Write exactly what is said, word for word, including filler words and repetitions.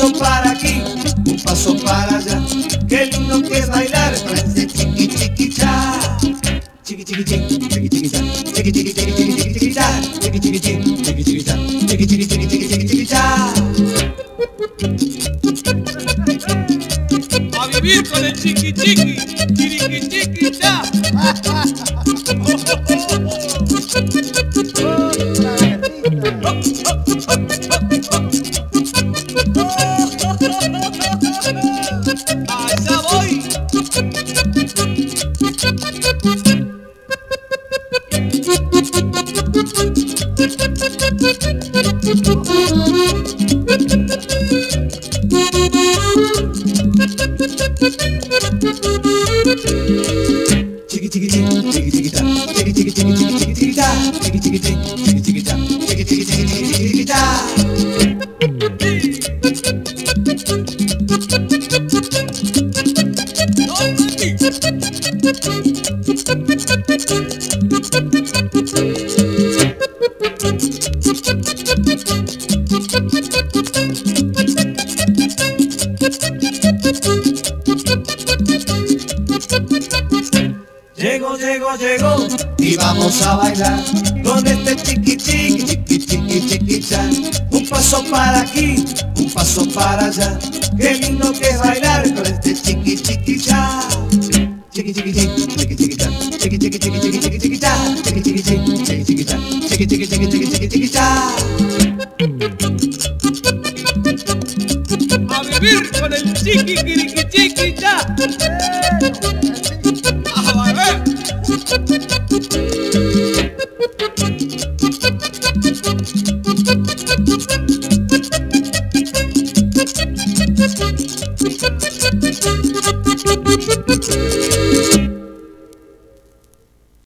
paso para aquí, un paso para allá. Qué lindo que es bailar con este chiqui chiqui cha. Chiqui chiqui chiqui, chiqui chiqui cha, chiqui chiqui chiqui chiqui chiqui chiqui cha, chiqui chiqui chiqui, chiqui chiqui cha, chiqui chiqui chiqui chiqui chiqui chiqui cha. A vivir con el chiqui chiqui, chiqui chiqui cha. Allá voy. Chiqui chiqui chiqui, chiqui chiqui cha, chiqui chiqui chiqui chiqui chiqui chiqui cha, chiqui chiqui chiqui, chiqui chiqui cha, chiqui chiqui chiqui chiqui chiqui chiqui cha. Llego, llego, llego y vamos a bailar con este chiqui chiqui, chiqui chiqui chiqui cha. Un paso para aquí, un paso para allá. Qué lindo que es bailar con este chiqui chiqui cha. Chiqui chiqui chiqui, chiqui chiqui cha, chiqui chiqui chiqui chiqui chiqui chiqui cha, chiqui chiqui chiqui, chiqui chiqui cha, chiqui chiqui chiqui chiqui chiqui chiqui cha. A vivir con el chiqui chiqui chiqui cha.